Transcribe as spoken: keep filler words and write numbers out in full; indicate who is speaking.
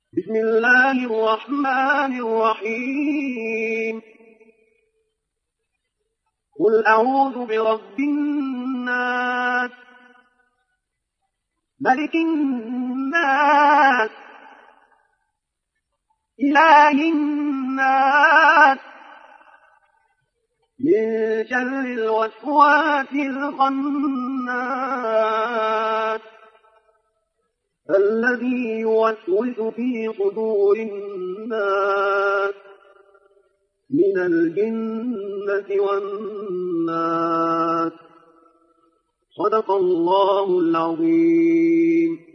Speaker 1: بسم الله الرحمن الرحيم قل أعوذ برب الناس ملك الناس إله الناس من شر الوسواس الخناس الذي يوسوس في صدور الناس من الجنة والناس. صدق الله العظيم.